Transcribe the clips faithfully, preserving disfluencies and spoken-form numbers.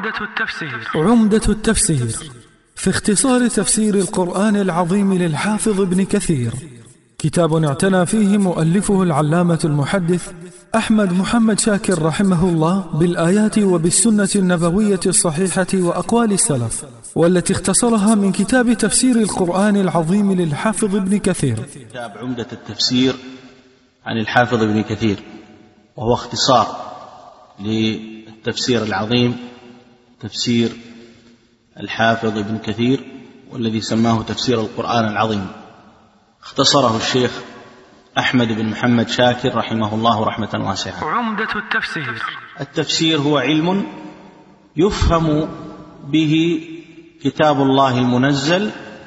عمدة التفسير عمدة التفسير في اختصار تفسير القرآن العظيم للحافظ ابن كثير، كتاب اعتنى فيه مؤلفه العلامة المحدث أحمد محمد شاكر رحمه الله بالآيات وبالسنة النبوية الصحيحة وأقوال السلف، والتي اختصرها من كتاب تفسير القرآن العظيم للحافظ ابن كثير. كتاب عمدة التفسير عن الحافظ ابن كثير، وهو اختصار للتفسير العظيم تفسير الحافظ ابن كثير، والذي سماه تفسير القرآن العظيم. اختصره الشيخ أحمد بن محمد شاكر رحمه الله رحمة واسعة. عمدة التفسير التفسير هو علم يفهم به كتاب الله المنزل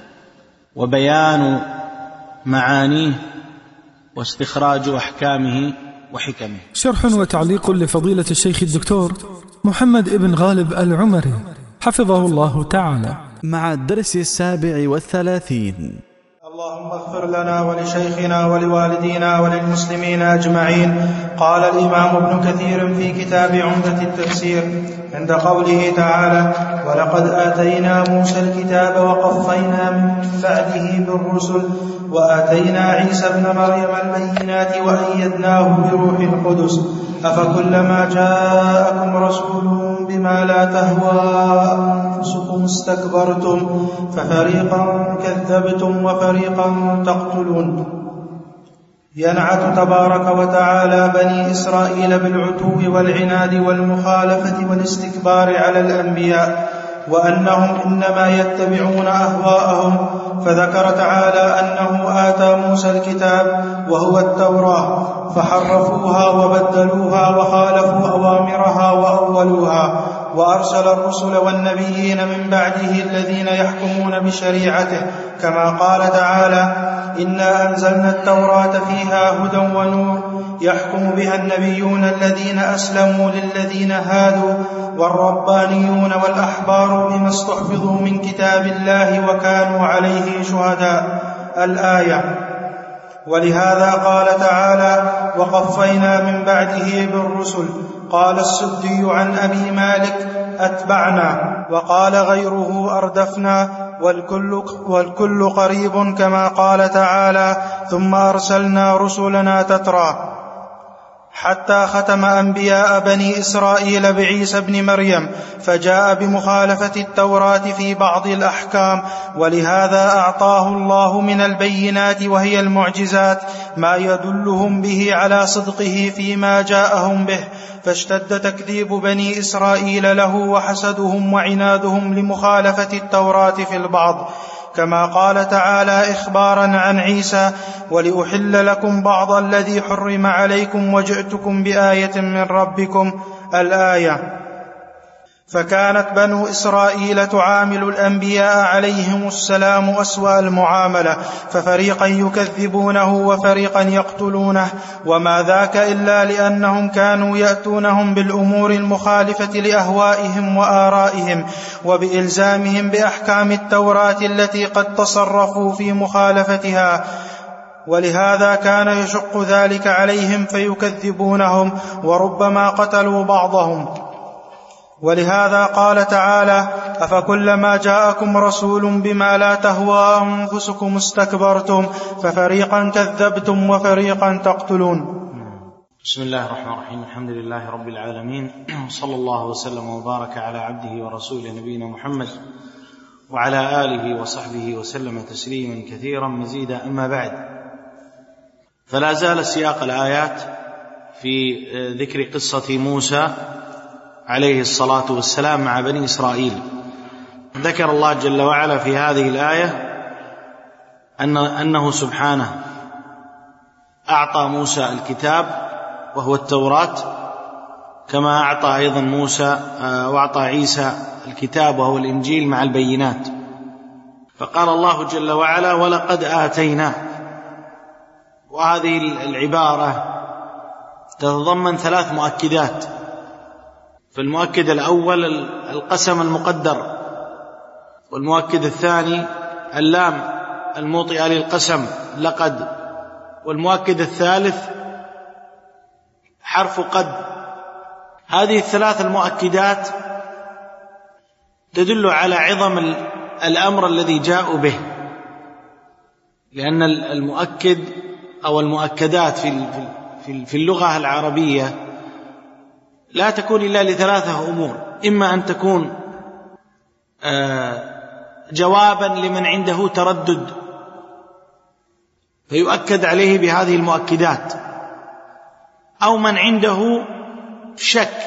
وبيان معانيه واستخراج أحكامه وحكمه. شرح وتعليق لفضيلة الشيخ الدكتور محمد ابن غالب العمري حفظه الله تعالى، مع الدرس السابع والثلاثين. اللهم اغفر لنا ولشيخنا ولوالدينا وللمسلمين أجمعين. قال الإمام ابن كثير في كتاب عمدة التفسير عند قوله تعالى: ولقد آتينا موسى الكتاب وقفينا من بعده بالرسل وآتينا عيسى ابن مريم البينات وأيدناه بروح القدس أفكلما جاءكم رسول بما لا تهوى أنفسكم استكبرتم ففريقا كذبتم وفريقا تقتلون. ينعت تبارك وتعالى بني إسرائيل بالعتو والعناد والمخالفة والاستكبار على الأنبياء، وأنهم إنما يتبعون أهواءهم، فذكر تعالى أنه آتى موسى الكتاب وهو التوراة فحرفوها وبدلوها وخالفوا أوامرها وأولوها، وأرسل الرسل والنبيين من بعده الذين يحكمون بشريعته، كما قال تعالى: إنا أنزلنا التوراة فيها هدى ونور يحكم بها النبيون الذين أسلموا للذين هادوا والربانيون والأحبار بما استحفظوا من كتاب الله وكانوا عليه شهداء. الآية. ولهذا قال تعالى: وقفينا من بعده بالرسل. قال السدي عن أبي مالك: أتبعنا، وقال غيره أردفنا، والكل, والكل قريب، كما قال تعالى: ثم أرسلنا رسلنا تترى، حتى ختم أنبياء بني إسرائيل بعيسى ابن مريم، فجاء بمخالفة التوراة في بعض الأحكام، ولهذا أعطاه الله من البينات وهي المعجزات ما يدلهم به على صدقه فيما جاءهم به، فاشتد تكذيب بني إسرائيل له وحسدهم وعنادهم لمخالفة التوراة في البعض، كما قال تعالى إخبارا عن عيسى: ولأحل لكم بعض الذي حرم عليكم وجئتكم بآية من ربكم. الآية. فكانت بنو إسرائيل تعامل الأنبياء عليهم السلام أسوأ المعاملة، ففريقا يكذبونه وفريقا يقتلونه، وما ذاك إلا لأنهم كانوا يأتونهم بالأمور المخالفة لأهوائهم وآرائهم، وبإلزامهم بأحكام التوراة التي قد تصرفوا في مخالفتها، ولهذا كان يشق ذلك عليهم فيكذبونهم، وربما قتلوا بعضهم. ولهذا قال تعالى: أفكلما جاءكم رسول بما لا تهوى أنفسكم استكبرتم ففريقا كذبتم وفريقا تقتلون. بسم الله الرحمن الرحيم. الحمد لله رب العالمين، صلى الله وسلم وبارك على عبده ورسوله نبينا محمد وعلى آله وصحبه وسلم تسليما كثيرا مزيدا. أما بعد، فلا زال سياق الآيات في ذكر قصة موسى عليه الصلاة والسلام مع بني إسرائيل. ذكر الله جل وعلا في هذه الآية أن أنه سبحانه أعطى موسى الكتاب وهو التوراة، كما أعطى أيضا موسى وأعطى عيسى الكتاب وهو الإنجيل مع البينات. فقال الله جل وعلا: ولقد آتينا. وهذه العبارة تتضمن ثلاث مؤكدات. فالمؤكد الأول القسم المقدر، والمؤكد الثاني اللام الموطئة للقسم لقد، والمؤكد الثالث حرف قد. هذه الثلاث المؤكدات تدل على عظم الأمر الذي جاءوا به، لأن المؤكد أو المؤكدات في اللغة العربية لا تكون إلا لثلاثة أمور: إما أن تكون جوابا لمن عنده تردد فيؤكد عليه بهذه المؤكدات، أو من عنده شك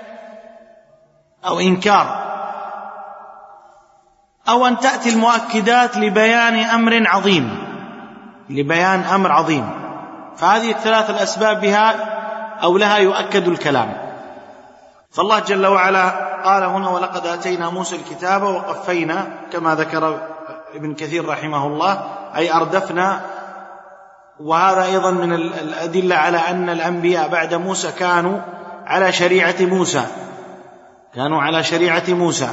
أو إنكار، أو أن تأتي المؤكدات لبيان أمر عظيم لبيان أمر عظيم فهذه الثلاث الأسباب بها أو لها يؤكد الكلام. فالله جل وعلا قال هنا: ولقد آتينا موسى الكتاب وقفينا، كما ذكر ابن كثير رحمه الله، أي أردفنا. وهذا أيضا من الأدلة على أن الأنبياء بعد موسى كانوا على شريعة موسى كانوا على شريعة موسى.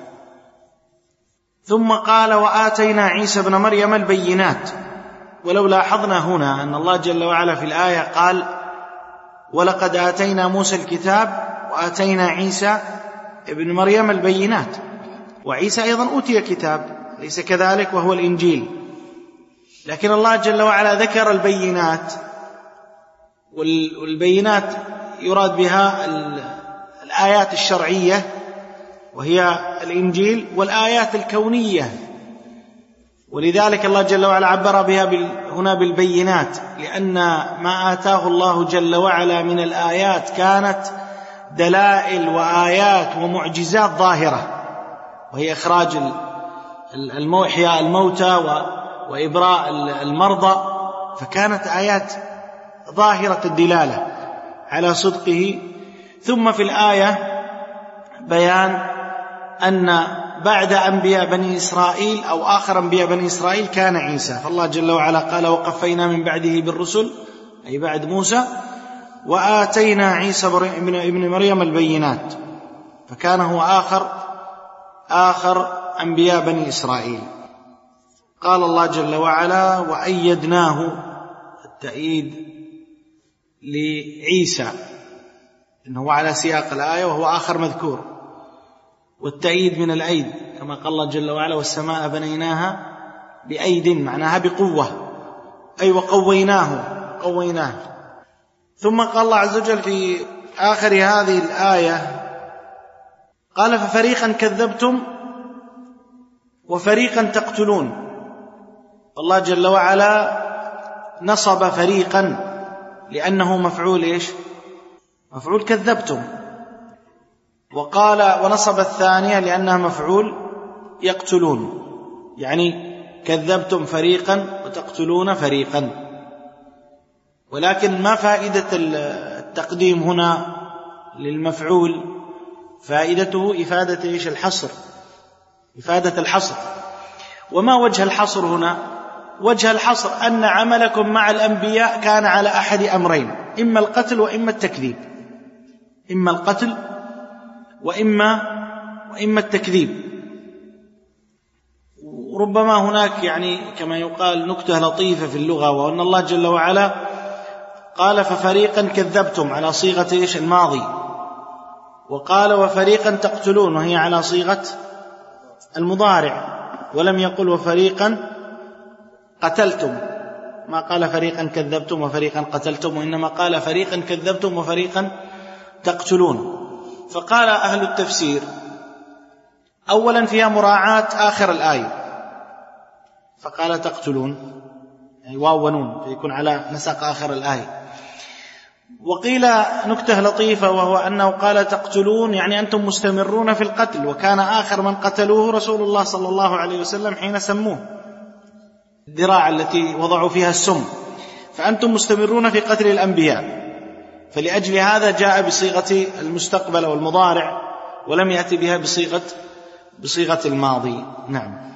ثم قال: وآتينا عيسى ابن مريم البينات. ولو لاحظنا هنا أن الله جل وعلا في الآية قال: ولقد آتينا موسى الكتاب وآتينا عيسى ابن مريم البينات، وعيسى أيضا أوتي كتاب، ليس كذلك؟ وهو الإنجيل. لكن الله جل وعلا ذكر البينات، والبينات يراد بها الآيات الشرعية وهي الإنجيل، والآيات الكونية، ولذلك الله جل وعلا عبر بها هنا بالبينات، لأن ما آتاه الله جل وعلا من الآيات كانت دلائل وآيات ومعجزات ظاهرة، وهي إخراج الموحى الموتى وإبراء المرضى، فكانت آيات ظاهرة الدلالة على صدقه. ثم في الآية بيان أن بعد أنبياء بني إسرائيل أو آخر أنبياء بني إسرائيل كان عيسى، فالله جل وعلا قال: وقفينا من بعده بالرسل، أي بعد موسى، وآتينا عيسى ابن مريم البينات، فكان هو آخر آخر أنبياء بني إسرائيل. قال الله جل وعلا: وأيدناه، التأييد لعيسى إنه على سياق الآية وهو آخر مذكور، والتأييد من الأيد، كما قال الله جل وعلا: والسماء بنيناها بأيد، معناها بقوة، أي وقويناه قويناه. ثم قال الله عز وجل في آخر هذه الآية قال: ففريقا كذبتم وفريقا تقتلون. الله جل وعلا نصب فريقا لأنه مفعول إيش؟ مفعول كذبتم، وقال ونصب الثانية لأنها مفعول يقتلون، يعني كذبتم فريقا وتقتلون فريقا. ولكن ما فائدة التقديم هنا للمفعول؟ فائدته إفادة إيش؟ الحصر، إفادة الحصر. وما وجه الحصر هنا؟ وجه الحصر أن عملكم مع الأنبياء كان على أحد أمرين: إما القتل وإما التكذيب، إما القتل وإما وإما التكذيب. وربما هناك يعني كما يقال نكتة لطيفة في اللغة، وأن الله جل وعلا قال: ففريقا كذبتم على صيغة إيش؟ الماضي، وقال: وفريقا تقتلون وهي على صيغة المضارع، ولم يقل وفريقا قتلتم، ما قال فريقا كذبتم وفريقا قتلتم، وإنما قال فريقا كذبتم وفريقا تقتلون. فقال أهل التفسير: أولا فيها مراعاة آخر الآية، فقال تقتلون يعني واو ونون، فيكون على نسق آخر الآية. وقيل نكتة لطيفة، وهو أنه قال تقتلون يعني أنتم مستمرون في القتل، وكان آخر من قتلوه رسول الله صلى الله عليه وسلم حين سموه الذراع التي وضعوا فيها السم، فأنتم مستمرون في قتل الأنبياء، فلأجل هذا جاء بصيغة المستقبل والمضارع، ولم يأتي بها بصيغة بصيغة الماضي. نعم.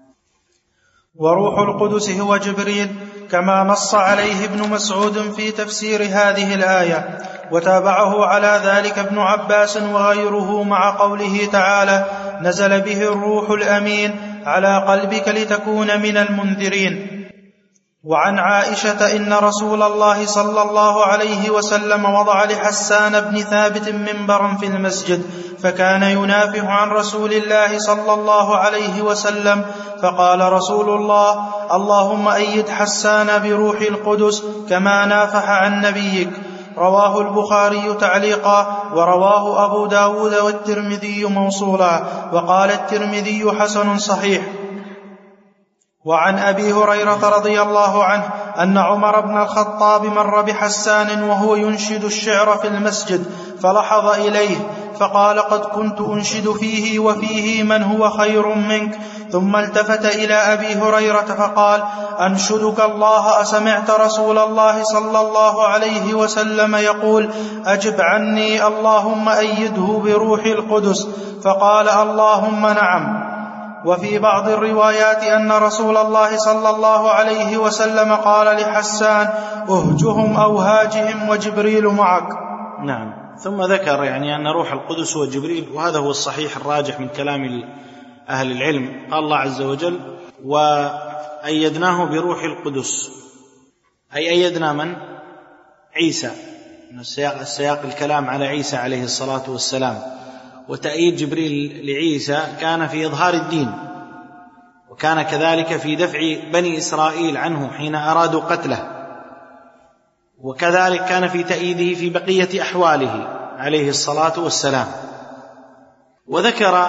وروح القدس هو جبريل، كما نص عليه ابن مسعود في تفسير هذه الآية، وتابعه على ذلك ابن عباس وغيره مع قوله تعالى: نزل به الروح الأمين على قلبك لتكون من المنذرين. وعن عائشة إن رسول الله صلى الله عليه وسلم وضع لحسان بن ثابت منبرا في المسجد، فكان ينافح عن رسول الله صلى الله عليه وسلم، فقال رسول الله: اللهم أيد حسان بروح القدس كما نافح عن نبيك. رواه البخاري تعليقا، ورواه أبو داود والترمذي موصولا، وقال الترمذي حسن صحيح. وعن أبي هريرة رضي الله عنه أن عمر بن الخطاب مر بحسان وهو ينشد الشعر في المسجد، فلحظ إليه فقال: قد كنت أنشد فيه وفيه من هو خير منك. ثم التفت إلى أبي هريرة فقال: أنشدك الله، أسمعت رسول الله صلى الله عليه وسلم يقول: أجب عني اللهم أيده بروح القدس؟ فقال: اللهم نعم. وفي بعض الروايات أن رسول الله صلى الله عليه وسلم قال لحسان: اهجهم أو هاجهم وجبريل معك. نعم. ثم ذكر يعني أن روح القدس هو جبريل، وهذا هو الصحيح الراجح من كلام أهل العلم. قال الله عز وجل: وأيدناه بروح القدس، أي أيدنا من؟ عيسى. السياق, السياق الكلام على عيسى عليه الصلاة والسلام. وتأييد جبريل لعيسى كان في إظهار الدين، وكان كذلك في دفع بني إسرائيل عنه حين أرادوا قتله، وكذلك كان في تأييده في بقية أحواله عليه الصلاة والسلام. وذكر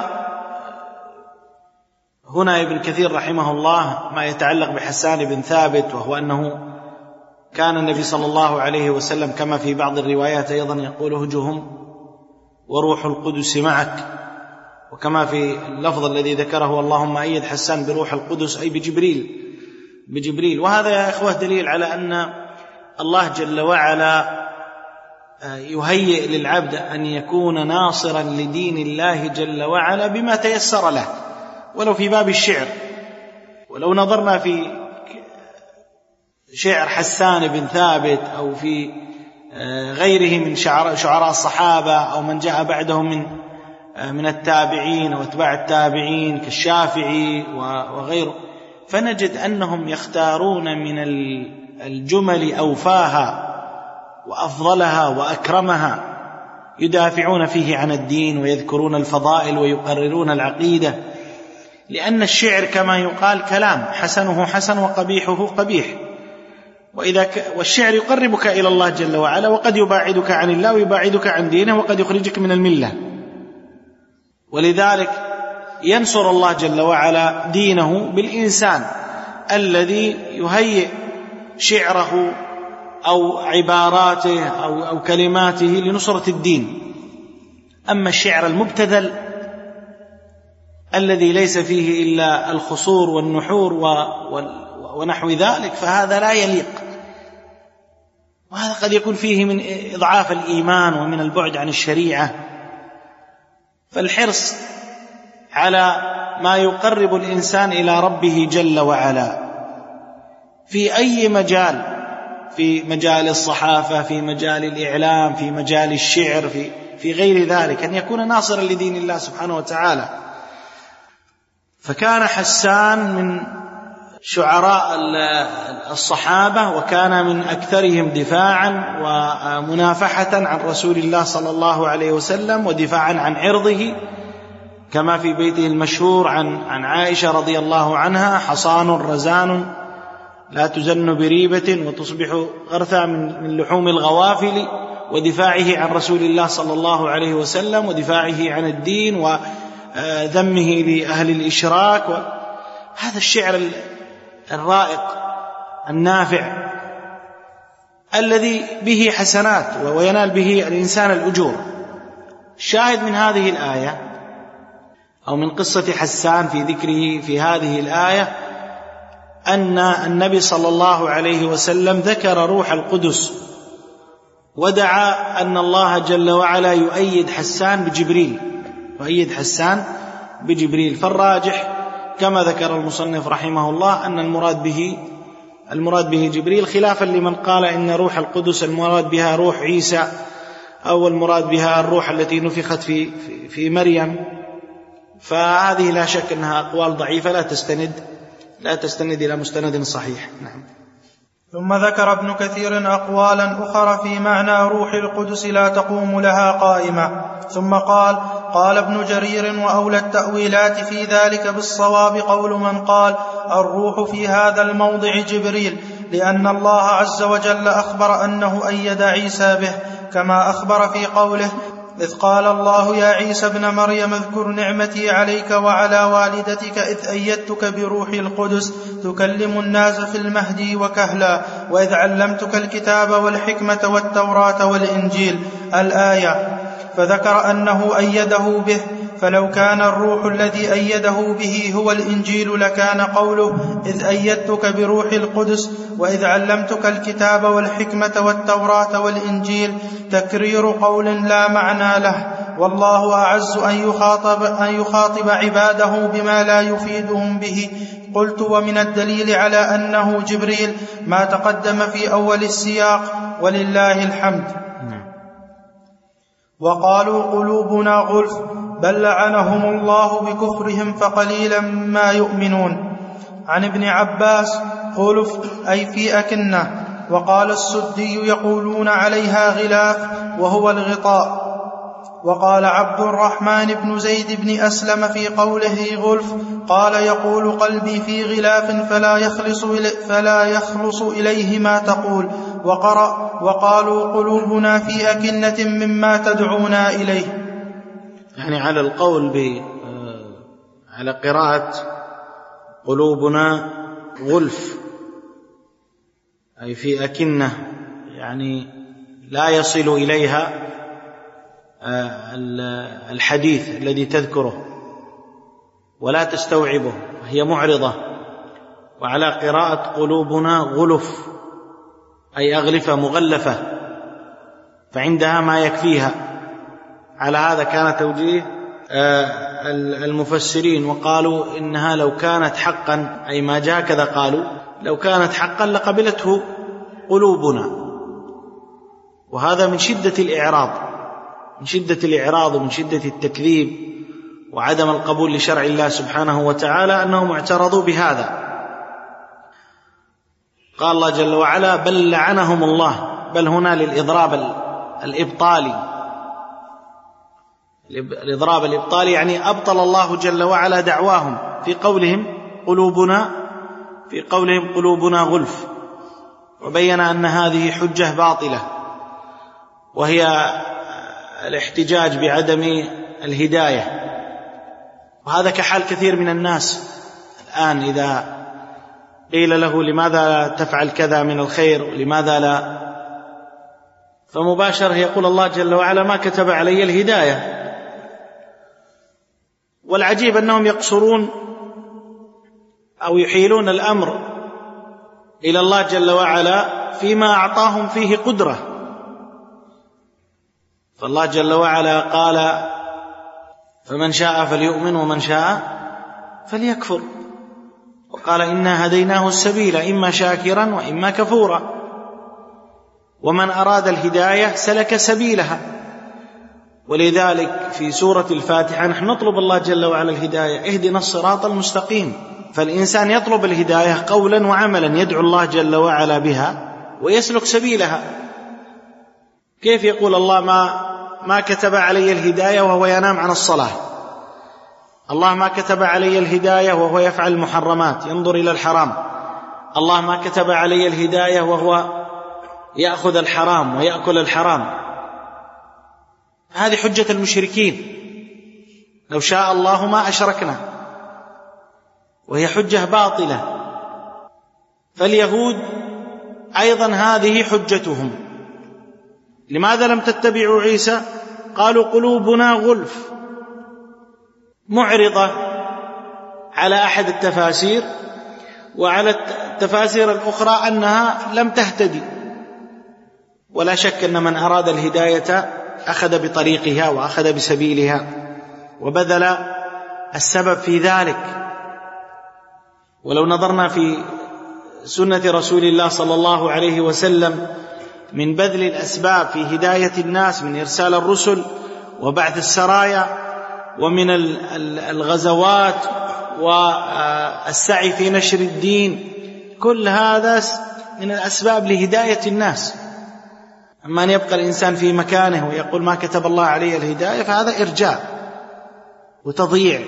هنا ابن كثير رحمه الله ما يتعلق بحسان بن ثابت، وهو أنه كان النبي صلى الله عليه وسلم كما في بعض الروايات أيضا يقول: هجهم وروح القدس معك، وكما في اللفظ الذي ذكره: اللهم أيد حسان بروح القدس، أي بجبريل بجبريل. وهذا يا إخوة دليل على أن الله جل وعلا يهيئ للعبد أن يكون ناصرا لدين الله جل وعلا بما تيسر له، ولو في باب الشعر. ولو نظرنا في شعر حسان بن ثابت أو في غيره من شعراء الصحابة أو من جاء بعدهم من من التابعين أو اتباع التابعين كالشافعي وغيره، فنجد أنهم يختارون من الجمل أوفاها وأفضلها وأكرمها، يدافعون فيه عن الدين ويذكرون الفضائل ويقررون العقيدة، لأن الشعر كما يقال كلام، حسنه حسن وقبيحه قبيح. وإذا ك... والشعر يقربك إلى الله جل وعلا، وقد يباعدك عن الله ويباعدك عن دينه، وقد يخرجك من الملة. ولذلك ينصر الله جل وعلا دينه بالإنسان الذي يهيئ شعره أو عباراته أو, أو كلماته لنصرة الدين. أما الشعر المبتذل الذي ليس فيه إلا الخصور والنحور و... ونحو ذلك، فهذا لا يليق، وهذا قد يكون فيه من إضعاف الإيمان ومن البعد عن الشريعة. فالحرص على ما يقرب الإنسان إلى ربه جل وعلا في أي مجال، في مجال الصحافة، في مجال الإعلام، في مجال الشعر، في, في غير ذلك، أن يكون ناصرا لدين الله سبحانه وتعالى. فكان حسان من شعراء الصحابة، وكان من أكثرهم دفاعا ومنافحة عن رسول الله صلى الله عليه وسلم، ودفاعا عن عرضه، كما في بيته المشهور عن عن عائشة رضي الله عنها: حصان رزان لا تزن بريبة وتصبح غرثا من لحوم الغوافل. ودفاعه عن رسول الله صلى الله عليه وسلم، ودفاعه عن الدين، وذمه لأهل الإشراك. هذا الشعر الرائق النافع الذي به حسنات وينال به الإنسان الأجور. الشاهد من هذه الآية أو من قصة حسان في ذكره في هذه الآية أن النبي صلى الله عليه وسلم ذكر روح القدس، ودعا أن الله جل وعلا يؤيد حسان بجبريل، يؤيد حسان بجبريل. فالراجح كما ذكر المصنف رحمه الله أن المراد به المراد به جبريل، خلافا لمن قال إن روح القدس المراد بها روح عيسى، أو المراد بها الروح التي نفخت في في مريم. فهذه لا شك أنها أقوال ضعيفة لا تستند لا تستند إلى مستند صحيح. نعم. ثم ذكر ابن كثير أقوالا أخرى في معنى روح القدس لا تقوم لها قائمة، ثم قال: قال ابن جرير: وأولى التأويلات في ذلك بالصواب قول من قال الروح في هذا الموضع جبريل، لأن الله عز وجل أخبر أنه أيد عيسى به، كما أخبر في قوله: إذ قال الله يا عيسى ابن مريم اذكر نعمتي عليك وعلى والدتك إذ أيدتك بروح القدس تكلم الناس في المهدي وكهلا، وإذ علمتك الكتاب والحكمة والتوراة والإنجيل، الآية. فذكر أنه أيده به، فلو كان الروح الذي أيده به هو الإنجيل لكان قوله إذ أيدتك بروح القدس وإذ علمتك الكتاب والحكمة والتوراة والإنجيل تكرير قول لا معنى له، والله أعز أن يخاطب, أن يخاطب عباده بما لا يفيدهم به. قلت: ومن الدليل على أنه جبريل ما تقدم في أول السياق، ولله الحمد. وقالوا قلوبنا غلف، بل لعنهم الله بكفرهم فقليلا ما يؤمنون. عن ابن عباس: غلف أي في أكنة. وقال السدي: يقولون عليها غلاف وهو الغطاء. وقال عبد الرحمن بن زيد بن أسلم في قوله غلف قال: يقول قلبي في غلاف فلا يخلص, إلي فلا يخلص إليه ما تقول. وقرأ: وقالوا قلوبنا في أكنة مما تدعونا إليه. يعني على القول ب على قراءة قلوبنا غلف أي في أكنة، يعني لا يصل إليها الحديث الذي تذكره ولا تستوعبه، هي معرضة. وعلى قراءة قلوبنا غلف أي أغلفة مغلفة، فعندها ما يكفيها. على هذا كان توجيه المفسرين، وقالوا إنها لو كانت حقا، أي ما جاء كذا، قالوا لو كانت حقا لقبلته قلوبنا. وهذا من شدة الإعراض من شدة الإعراض ومن شدة التكذيب وعدم القبول لشرع الله سبحانه وتعالى أنهم اعترضوا بهذا. قال الله جل وعلا: بل لعنهم الله، بل هنا للإضراب الإبطالي، الإضراب الإبطالي يعني أبطل الله جل وعلا دعواهم في قولهم قلوبنا في قولهم قلوبنا غلف، وبين أن هذه حجة باطلة، وهي الاحتجاج بعدم الهداية. وهذا كحال كثير من الناس الآن، إذا قيل له لماذا تفعل كذا من الخير ولماذا لا، فمباشرة يقول الله جل وعلا: ما كتب علي الهداية. والعجيب أنهم يقصرون أو يحيلون الأمر إلى الله جل وعلا فيما أعطاهم فيه قدرة. فالله جل وعلا قال: فمن شاء فليؤمن ومن شاء فليكفر. وقال: إنا هديناه السبيل إما شاكرا وإما كفورا. ومن أراد الهداية سلك سبيلها. ولذلك في سورة الفاتحة نحن نطلب الله جل وعلا الهداية: اهدنا الصراط المستقيم. فالإنسان يطلب الهداية قولا وعملا، يدعو الله جل وعلا بها ويسلك سبيلها. كيف يقول الله ما ما كتب علي الهداية وهو ينام عن الصلاة؟ الله ما كتب علي الهداية وهو يفعل المحرمات، ينظر إلى الحرام. الله ما كتب علي الهداية وهو يأخذ الحرام ويأكل الحرام. هذه حجة المشركين: لو شاء الله ما أشركنا، وهي حجة باطلة. فاليهود أيضا هذه حجتهم. لماذا لم تتبعوا عيسى؟ قالوا قلوبنا غلف، معرضة على أحد التفاسير، وعلى التفاسير الأخرى أنها لم تهتدي. ولا شك أن من أراد الهداية أخذ بطريقها وأخذ بسبيلها وبذل السبب في ذلك. ولو نظرنا في سنة رسول الله صلى الله عليه وسلم من بذل الأسباب في هداية الناس، من إرسال الرسل وبعث السرايا ومن الغزوات والسعي في نشر الدين، كل هذا من الأسباب لهداية الناس. أما أن يبقى الإنسان في مكانه ويقول ما كتب الله عليه الهداية فهذا إرجاء وتضييع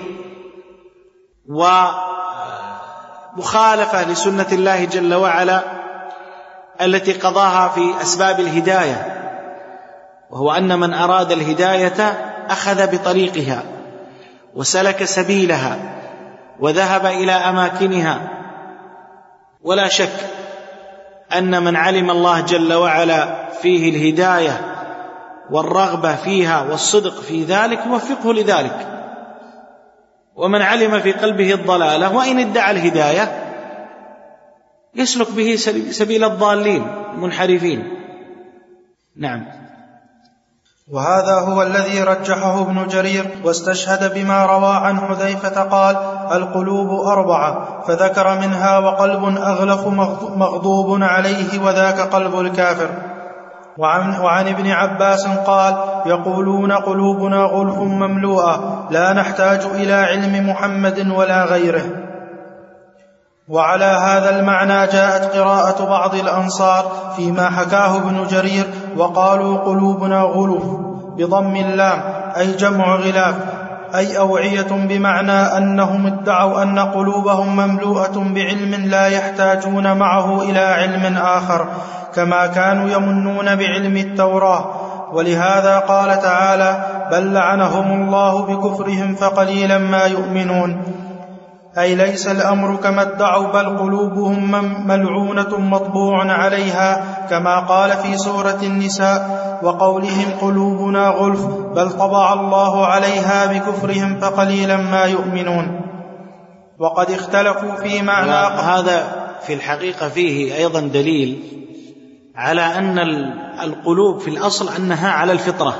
ومخالفة لسنة الله جل وعلا التي قضاها في أسباب الهداية، وهو أن من أراد الهداية أخذ بطريقها وسلك سبيلها وذهب إلى أماكنها. ولا شك أن من علم الله جل وعلا فيه الهداية والرغبة فيها والصدق في ذلك يوفقه لذلك، ومن علم في قلبه الضلالة وإن ادعى الهداية يسلك به سبيل الضالين المنحرفين. نعم. وهذا هو الذي رجحه ابن جرير، واستشهد بما روى عن حذيفة قال: القلوب أربعة، فذكر منها وقلب أغلف مغضوب عليه وذاك قلب الكافر. وعن, وعن ابن عباس قال: يقولون قلوبنا غلف مملوءة لا نحتاج إلى علم محمد ولا غيره. وعلى هذا المعنى جاءت قراءة بعض الأنصار فيما حكاه ابن جرير: وقالوا قلوبنا غلف بضم اللام، أي جمع غلاف، أي أوعية، بمعنى أنهم ادعوا أن قلوبهم مملوءة بعلم لا يحتاجون معه إلى علم آخر، كما كانوا يمنون بعلم التوراة. ولهذا قال تعالى: بل لعنهم الله بكفرهم فقليلا ما يؤمنون، أي ليس الأمر كما ادعوا، بل قلوبهم ملعونة مطبوع عليها، كما قال في سورة النساء: وقولهم قلوبنا غلف بل طبع الله عليها بكفرهم فقليلا ما يؤمنون. وقد اختلفوا في معنى هذا في الحقيقة فيه أيضا دليل على أن القلوب في الأصل أنها على الفطرة،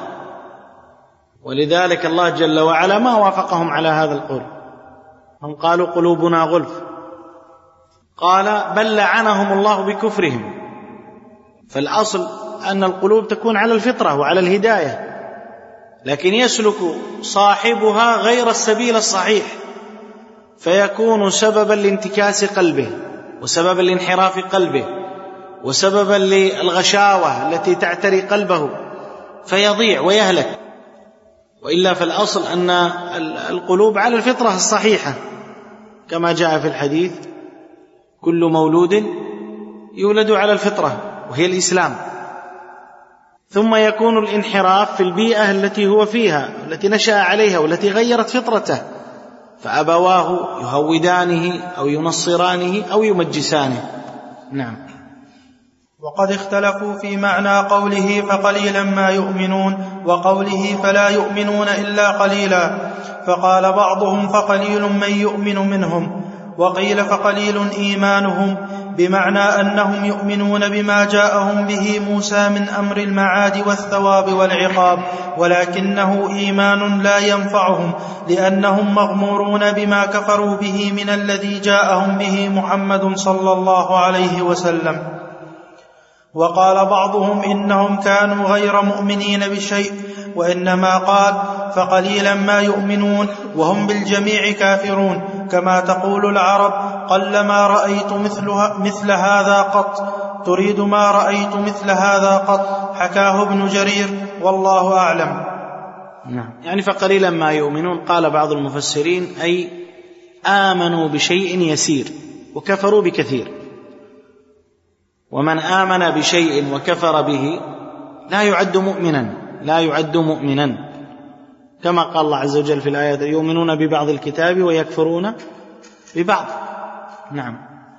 ولذلك الله جل وعلا ما وافقهم على هذا القول. هم قالوا قلوبنا غلف، قال بل لعنهم الله بكفرهم. فالأصل أن القلوب تكون على الفطرة وعلى الهداية، لكن يسلك صاحبها غير السبيل الصحيح فيكون سببا لانتكاس قلبه وسببا لانحراف قلبه وسببا للغشاوة التي تعتري قلبه فيضيع ويهلك. وإلا فالأصل أن القلوب على الفطرة الصحيحة، كما جاء في الحديث: كل مولود يولد على الفطرة وهي الإسلام، ثم يكون الانحراف في البيئة التي هو فيها التي نشأ عليها والتي غيرت فطرته، فأبواه يهودانه أو ينصرانه أو يمجسانه. نعم. وقد اختلفوا في معنى قوله فقليلا ما يؤمنون وقوله فلا يؤمنون إلا قليلا، فقال بعضهم فقليل من يؤمن منهم، وقيل فقليل إيمانهم، بمعنى أنهم يؤمنون بما جاءهم به موسى من أمر المعاد والثواب والعقاب، ولكنه إيمان لا ينفعهم لأنهم مغمورون بما كفروا به من الذي جاءهم به محمد صلى الله عليه وسلم. وقال بعضهم إنهم كانوا غير مؤمنين بشيء، وإنما قال فقليلا ما يؤمنون وهم بالجميع كافرون، كما تقول العرب: قلما رأيت مثلها مثل هذا قط، تريد ما رأيت مثل هذا قط. حكاه ابن جرير والله أعلم. نعم. يعني فقليلا ما يؤمنون، قال بعض المفسرين أي آمنوا بشيء يسير وكفروا بكثير، ومن آمن بشيء وكفر به لا يعد مؤمنا لا يعد مؤمنا كما قال الله عز وجل في الآيات: يؤمنون ببعض الكتاب ويكفرون ببعض. نعم.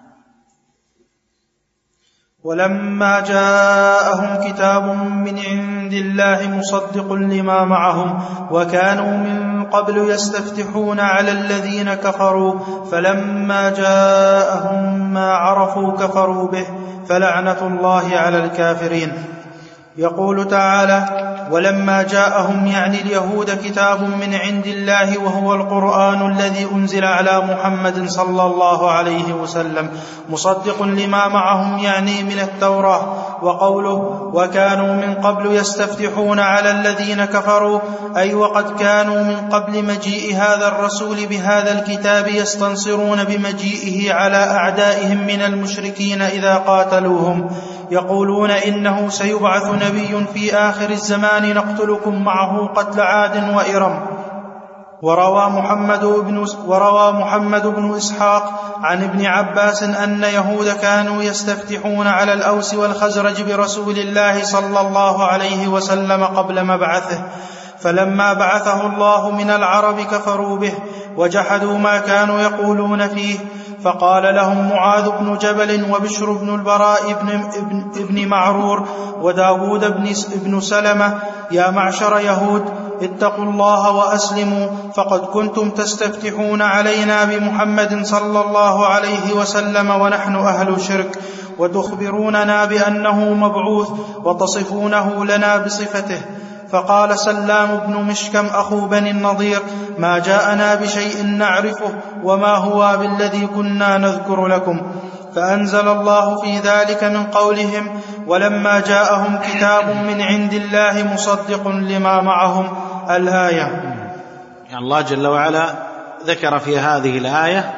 ولما جاءهم كتاب من عند الله مصدق لما معهم وكانوا من قبل يستفتحون على الذين كفروا فلما جاءهم ما عرفوا كفروا به فلعنة الله على الكافرين. يقول تعالى: ولما جاءهم يعني اليهود كتاب من عند الله وهو القرآن الذي أنزل على محمد صلى الله عليه وسلم مصدق لما معهم يعني من التوراة. وقوله وكانوا من قبل يستفتحون على الذين كفروا أي وقد كانوا من قبل مجيء هذا الرسول بهذا الكتاب يستنصرون بمجيئه على أعدائهم من المشركين إذا قاتلوهم، يقولون إنه سيبعث نبي في آخر الزمان نقتلكم معه قتل عاد وإرم. وروى محمد بن, وروى محمد بن إسحاق عن ابن عباس أن يهود كانوا يستفتحون على الأوس والخزرج برسول الله صلى الله عليه وسلم قبل مبعثه، فلما بعثه الله من العرب كفروا به وجحدوا ما كانوا يقولون فيه، فقال لهم معاذ بن جبل وبشر بن البراء بن, ابن, ابن معرور وداود بن, بن سلمة يا معشر يهود اتقوا الله وأسلموا، فقد كنتم تستفتحون علينا بمحمد صلى الله عليه وسلم ونحن أهل شرك، وتخبروننا بأنه مبعوث وتصفونه لنا بصفته. فقال سلام بن مشكم أخو بني النضير ما جاءنا بشيء نعرفه وما هو بالذي كنا نذكر لكم. فأنزل الله في ذلك من قولهم ولما جاءهم كتاب من عند الله مصدق لما معهم الآية. يعني الله جل وعلا ذكر في هذه الآية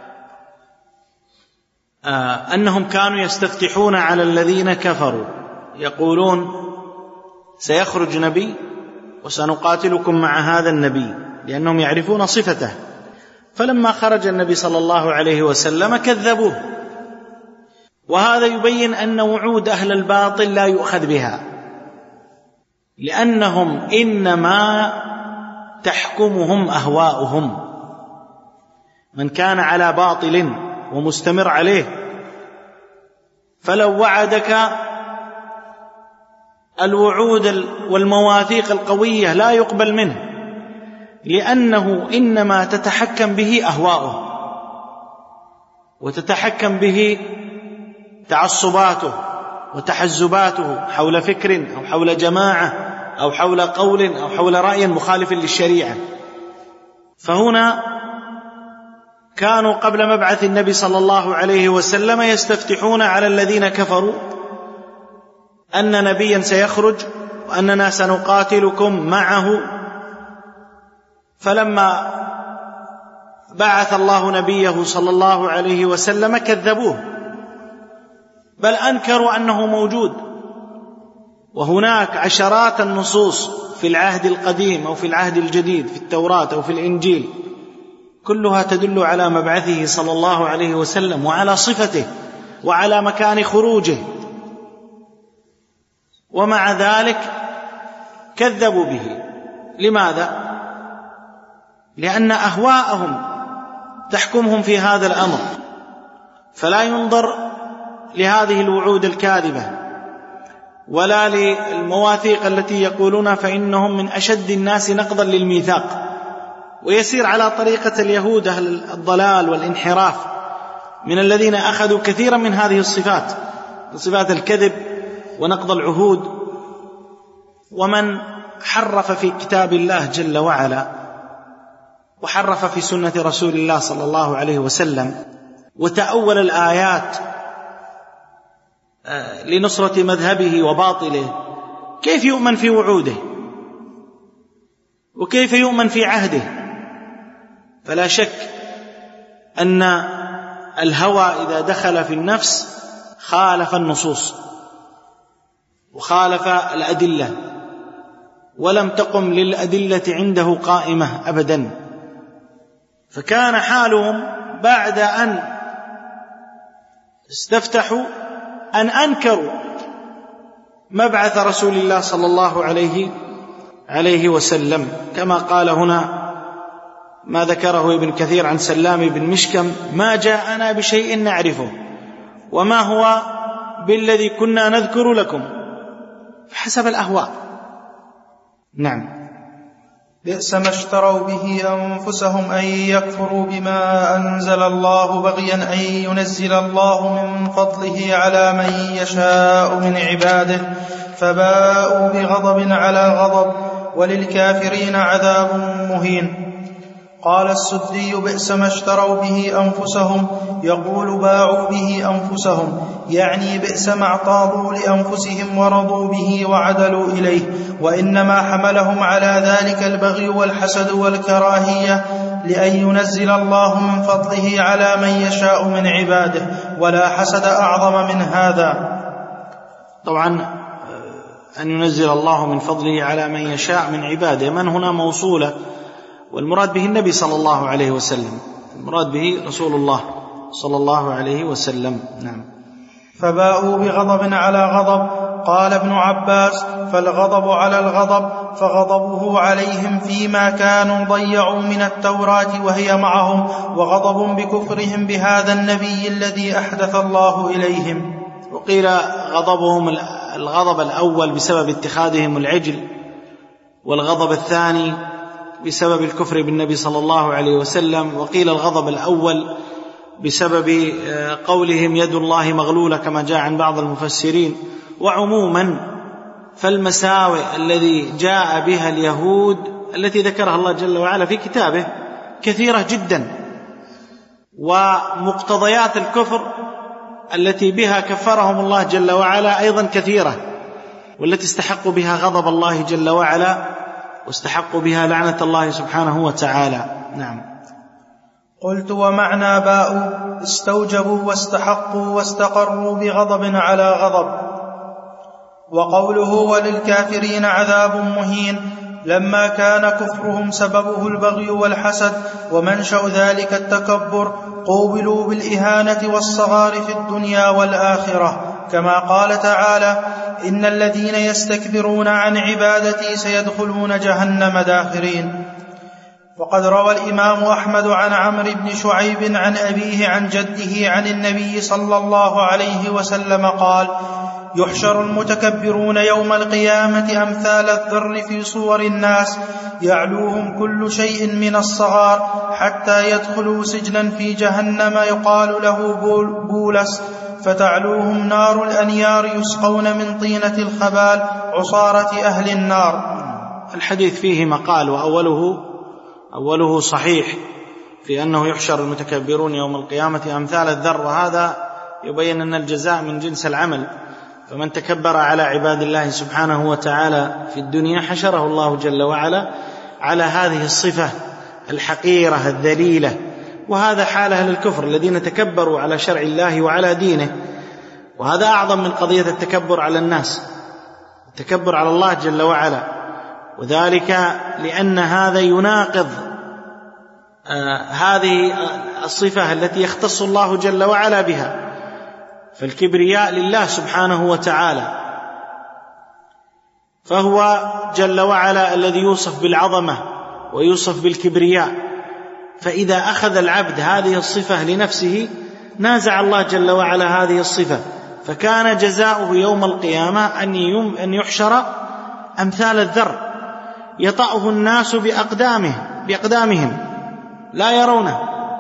آه أنهم كانوا يستفتحون على الذين كفروا يقولون سيخرج نبي وسنقاتلكم مع هذا النبي، لأنهم يعرفون صفته. فلما خرج النبي صلى الله عليه وسلم كذبوه، وهذا يبين أن وعود أهل الباطل لا يؤخذ بها، لأنهم إنما تحكمهم أهواؤهم. من كان على باطل ومستمر عليه فلو وعدك الوعود والمواثيق القوية لا يقبل منه، لأنه إنما تتحكم به أهواؤه وتتحكم به تعصباته وتحزباته حول فكر أو حول جماعة أو حول قول أو حول رأي مخالف للشريعة. فهنا كانوا قبل مبعث النبي صلى الله عليه وسلم يستفتحون على الذين كفروا أن نبيا سيخرج وأننا سنقاتلكم معه. فلما بعث الله نبيه صلى الله عليه وسلم كذبوه، بل أنكروا أنه موجود. وهناك عشرات النصوص في العهد القديم أو في العهد الجديد في التوراة أو في الإنجيل كلها تدل على مبعثه صلى الله عليه وسلم وعلى صفته وعلى مكان خروجه، ومع ذلك كذبوا به. لماذا؟ لأن أهواءهم تحكمهم في هذا الأمر، فلا ينظر لهذه الوعود الكاذبة ولا للمواثيق التي يقولونها، فإنهم من أشد الناس نقضا للميثاق، ويسير على طريقة اليهود أهل الضلال والانحراف من الذين أخذوا كثيرا من هذه الصفات، صفات الكذب ونقض العهود. ومن حرف في كتاب الله جل وعلا وحرف في سنة رسول الله صلى الله عليه وسلم وتأول الآيات لنصرة مذهبه وباطله، كيف يؤمن في وعوده وكيف يؤمن في عهده؟ فلا شك أن الهوى إذا دخل في النفس خالف النصوص وخالف الأدلة، ولم تقم للأدلة عنده قائمة أبدا. فكان حالهم بعد أن استفتحوا أن أنكروا مبعث رسول الله صلى الله عليه عليه وسلم، كما قال هنا ما ذكره ابن كثير عن سلام بن مشكم ما جاءنا بشيء نعرفه وما هو بالذي كنا نذكر لكم، حسب الأهواء. نعم. بئس ما اشتروا به أنفسهم أن يكفروا بما أنزل الله بغيا أن ينزل الله من فضله على من يشاء من عباده، فباءوا بغضب على غضب وللكافرين عذاب مهين. قال السدي: بئس ما اشتروا به أنفسهم، يقول باعوا به أنفسهم، يعني بئس ما اعتاضوا لأنفسهم ورضوا به وعدلوا إليه، وإنما حملهم على ذلك البغي والحسد والكراهية لأن ينزل الله من فضله على من يشاء من عباده، ولا حسد أعظم من هذا. طبعا أن ينزل الله من فضله على من يشاء من عباده، من هنا موصولة، والمراد به النبي صلى الله عليه وسلم، المراد به رسول الله صلى الله عليه وسلم. نعم. فباءوا بغضب على غضب. قال ابن عباس: فالغضب على الغضب، فغضبه عليهم فيما كانوا ضيعوا من التوراة وهي معهم، وغضب بكفرهم بهذا النبي الذي أحدث الله إليهم. وقيل غضبهم الغضب الأول بسبب اتخاذهم العجل، والغضب الثاني بسبب الكفر بالنبي صلى الله عليه وسلم، وقيل الغضب الأول بسبب قولهم يد الله مغلولة كما جاء عن بعض المفسرين. وعموما فالمساوئ الذي جاء بها اليهود التي ذكرها الله جل وعلا في كتابه كثيرة جدا، ومقتضيات الكفر التي بها كفرهم الله جل وعلا أيضا كثيرة، والتي استحقوا بها غضب الله جل وعلا واستحقوا بها لعنة الله سبحانه وتعالى. نعم. قلت: ومعنى باءوا استوجبوا واستحقوا واستقروا بغضب على غضب. وقوله وللكافرين عذاب مهين، لما كان كفرهم سببه البغي والحسد ومنشأ ذلك التكبر، قوبلوا بالإهانة والصغار في الدنيا والآخرة، كما قال تعالى: إن الذين يستكبرون عن عبادتي سيدخلون جهنم داخرين. وقد روى الإمام أحمد عن عمرو بن شعيب عن أبيه عن جده عن النبي صلى الله عليه وسلم قال: يحشر المتكبرون يوم القيامة أمثال الذر في صور الناس، يعلوهم كل شيء من الصغار حتى يدخلوا سجنا في جهنم يقال له بولس، فتعلوهم نار الأنيار يسقون من طينة الخبال عصارة أهل النار. الحديث فيه مقال، وأوله أوله صحيح في أنه يحشر المتكبرون يوم القيامة أمثال الذر، وهذا يبين أن الجزاء من جنس العمل، فمن تكبر على عباد الله سبحانه وتعالى في الدنيا حشره الله جل وعلا على هذه الصفة الحقيرة الذليلة، وهذا حال أهل الكفر الذين تكبروا على شرع الله وعلى دينه، وهذا أعظم من قضية التكبر على الناس، التكبر على الله جل وعلا، وذلك لأن هذا يناقض آه هذه الصفة التي يختص الله جل وعلا بها، فالكبرياء لله سبحانه وتعالى، فهو جل وعلا الذي يوصف بالعظمة ويوصف بالكبرياء، فإذا أخذ العبد هذه الصفة لنفسه نازع الله جل وعلا هذه الصفة، فكان جزاؤه يوم القيامة أن يحشر أمثال الذر يطأه الناس بأقدامه بأقدامهم لا يرونه،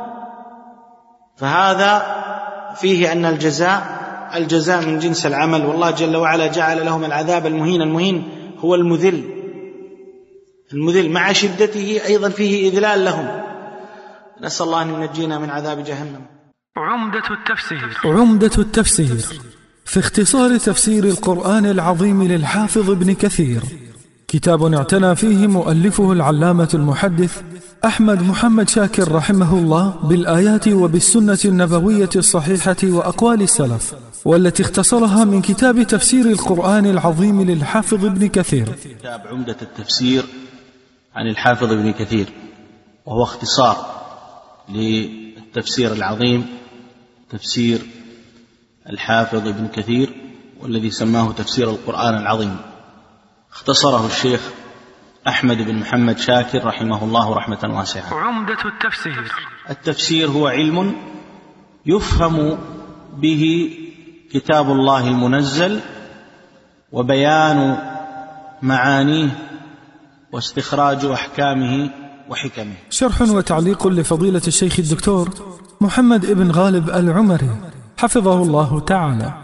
فهذا فيه أن الجزاء الجزاء من جنس العمل، والله جل وعلا جعل لهم العذاب المهين. المهين هو المذل، المذل مع شدته أيضا فيه إذلال لهم. نسأل الله أن ينجينا من عذاب جهنم. عمدة التفسير عمدة التفسير في اختصار تفسير القرآن العظيم للحافظ ابن كثير، كتاب اعتنى فيه مؤلفه العلامة المحدث أحمد محمد شاكر رحمه الله بالآيات وبالسنة النبوية الصحيحة وأقوال السلف، والتي اختصرها من كتاب تفسير القرآن العظيم للحافظ ابن كثير. كتاب عمدة التفسير عن الحافظ ابن كثير، وهو اختصار للتفسير العظيم تفسير الحافظ ابن كثير، والذي سماه تفسير القرآن العظيم. اختصره الشيخ أحمد بن محمد شاكر رحمه الله رحمة واسعة. عمدة التفسير التفسير هو علم يفهم به كتاب الله المنزل وبيان معانيه واستخراج أحكامه وحكمه. شرح وتعليق لفضيلة الشيخ الدكتور محمد ابن غالب العمري حفظه الله تعالى.